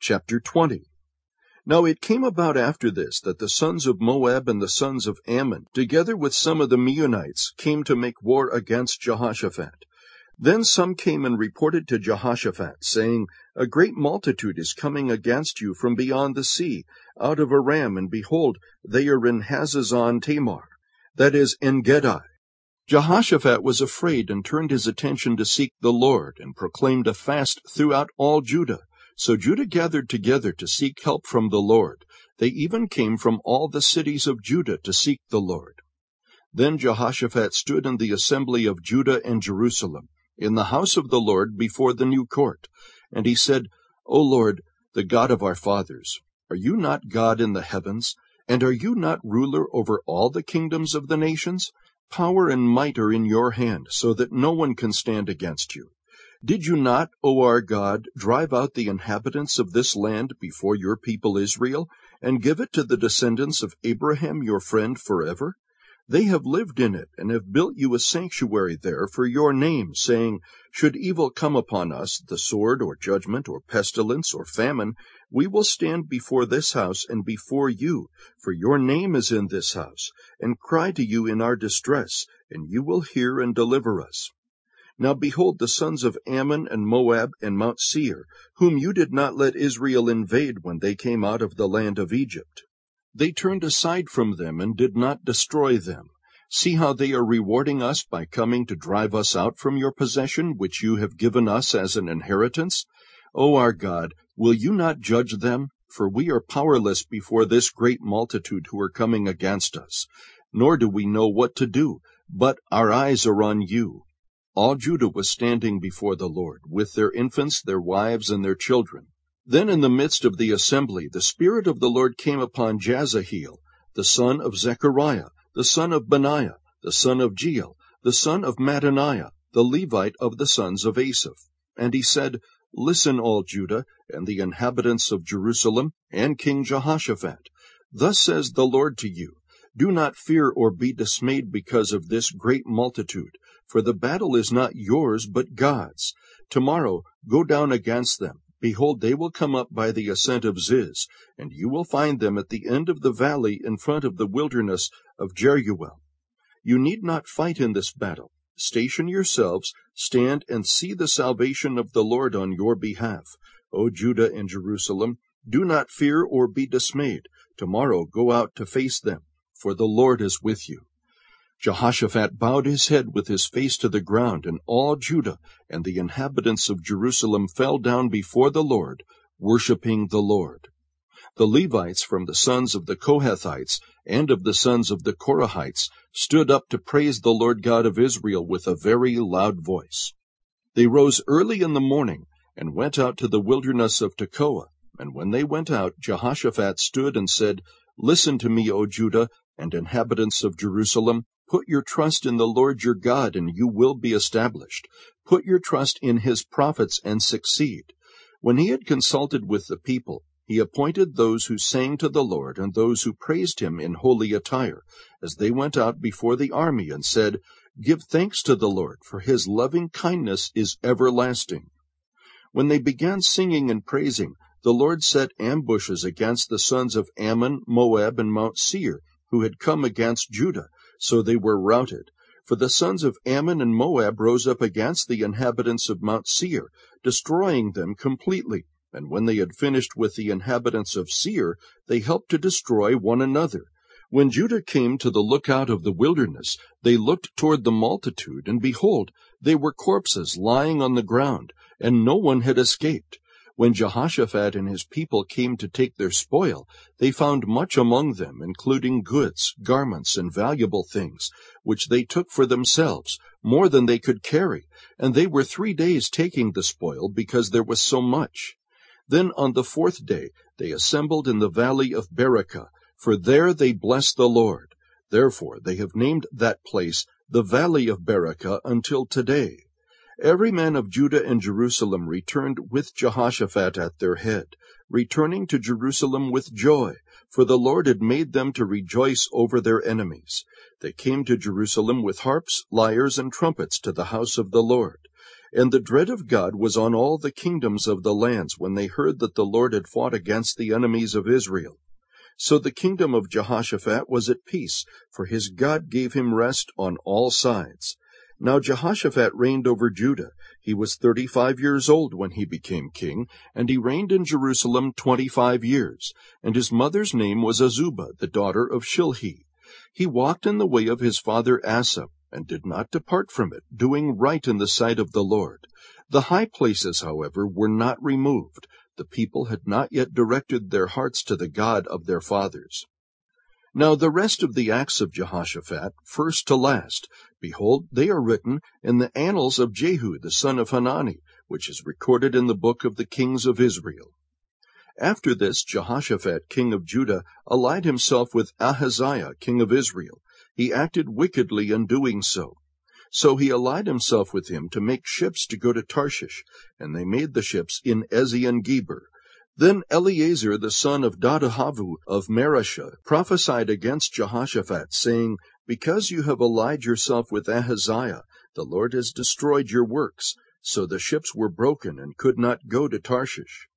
Chapter 20. Now it came about after this that the sons of Moab and the sons of Ammon, together with some of the Meunites, came to make war against Jehoshaphat. Then some came and reported to Jehoshaphat, saying, A great multitude is coming against you from beyond the sea, out of Aram, and behold, they are in Hazazon Tamar, that is, En-gedi. Jehoshaphat was afraid and turned his attention to seek the Lord, and proclaimed a fast throughout all Judah. So Judah gathered together to seek help from the Lord. They even came from all the cities of Judah to seek the Lord. Then Jehoshaphat stood in the assembly of Judah and Jerusalem, in the house of the Lord before the new court. And he said, O Lord, the God of our fathers, are you not God in the heavens? And are you not ruler over all the kingdoms of the nations? Power and might are in your hand, so that no one can stand against you. Did you not, O our God, drive out the inhabitants of this land before your people Israel, and give it to the descendants of Abraham your friend forever? They have lived in it, and have built you a sanctuary there for your name, saying, Should evil come upon us, the sword, or judgment, or pestilence, or famine, we will stand before this house and before you, for your name is in this house, and cry to you in our distress, and you will hear and deliver us. Now behold, the sons of Ammon and Moab and Mount Seir, whom you did not let Israel invade when they came out of the land of Egypt. They turned aside from them and did not destroy them. See how they are rewarding us by coming to drive us out from your possession, which you have given us as an inheritance. O our God, will you not judge them? For we are powerless before this great multitude who are coming against us. Nor do we know what to do, but our eyes are on you. All Judah was standing before the Lord, with their infants, their wives, and their children. Then in the midst of the assembly the Spirit of the Lord came upon Jazahiel, the son of Zechariah, the son of Benaiah, the son of Jeiel, the son of Mattaniah, the Levite of the sons of Asaph. And he said, Listen, all Judah, and the inhabitants of Jerusalem, and King Jehoshaphat. Thus says the Lord to you, Do not fear or be dismayed because of this great multitude, for the battle is not yours, but God's. Tomorrow go down against them. Behold, they will come up by the ascent of Ziz, and you will find them at the end of the valley in front of the wilderness of Jeruel. You need not fight in this battle. Station yourselves, stand and see the salvation of the Lord on your behalf. O Judah and Jerusalem, do not fear or be dismayed. Tomorrow go out to face them, for the Lord is with you. Jehoshaphat bowed his head with his face to the ground, and all Judah and the inhabitants of Jerusalem fell down before the Lord, worshipping the Lord. The Levites from the sons of the Kohathites and of the sons of the Korahites stood up to praise the Lord God of Israel with a very loud voice. They rose early in the morning and went out to the wilderness of Tekoa. And when they went out, Jehoshaphat stood and said, Listen to me, O Judah and inhabitants of Jerusalem. Put your trust in the Lord your God, and you will be established. Put your trust in his prophets and succeed. When he had consulted with the people, he appointed those who sang to the Lord and those who praised him in holy attire, as they went out before the army, and said, Give thanks to the Lord, for his loving kindness is everlasting. When they began singing and praising, the Lord set ambushes against the sons of Ammon, Moab, and Mount Seir, who had come against Judah, so they were routed. For the sons of Ammon and Moab rose up against the inhabitants of Mount Seir, destroying them completely. And when they had finished with the inhabitants of Seir, they helped to destroy one another. When Judah came to the lookout of the wilderness, they looked toward the multitude, and behold, they were corpses lying on the ground, and no one had escaped. When Jehoshaphat and his people came to take their spoil, they found much among them, including goods, garments, and valuable things, which they took for themselves, more than they could carry, and they were 3 days taking the spoil, because there was so much. Then on the 4th day they assembled in the valley of Berakah, for there they blessed the Lord. Therefore they have named that place the valley of Berakah until today. Every man of Judah and Jerusalem returned with Jehoshaphat at their head, returning to Jerusalem with joy, for the Lord had made them to rejoice over their enemies. They came to Jerusalem with harps, lyres, and trumpets to the house of the Lord. And the dread of God was on all the kingdoms of the lands when they heard that the Lord had fought against the enemies of Israel. So the kingdom of Jehoshaphat was at peace, for his God gave him rest on all sides. Now Jehoshaphat reigned over Judah. He was 35 years old when he became king, and he reigned in Jerusalem 25 years. And his mother's name was Azubah, the daughter of Shilhi. He walked in the way of his father Asa, and did not depart from it, doing right in the sight of the Lord. The high places, however, were not removed. The people had not yet directed their hearts to the God of their fathers. Now the rest of the acts of Jehoshaphat, first to last, behold, they are written in the annals of Jehu the son of Hanani, which is recorded in the book of the kings of Israel. After this, Jehoshaphat king of Judah allied himself with Ahaziah king of Israel. He acted wickedly in doing so. So he allied himself with him to make ships to go to Tarshish, and they made the ships in Ezion-Geber. Then Eleazar the son of Dodahavu of Mareshah prophesied against Jehoshaphat, saying, Because you have allied yourself with Ahaziah, the Lord has destroyed your works. So the ships were broken and could not go to Tarshish.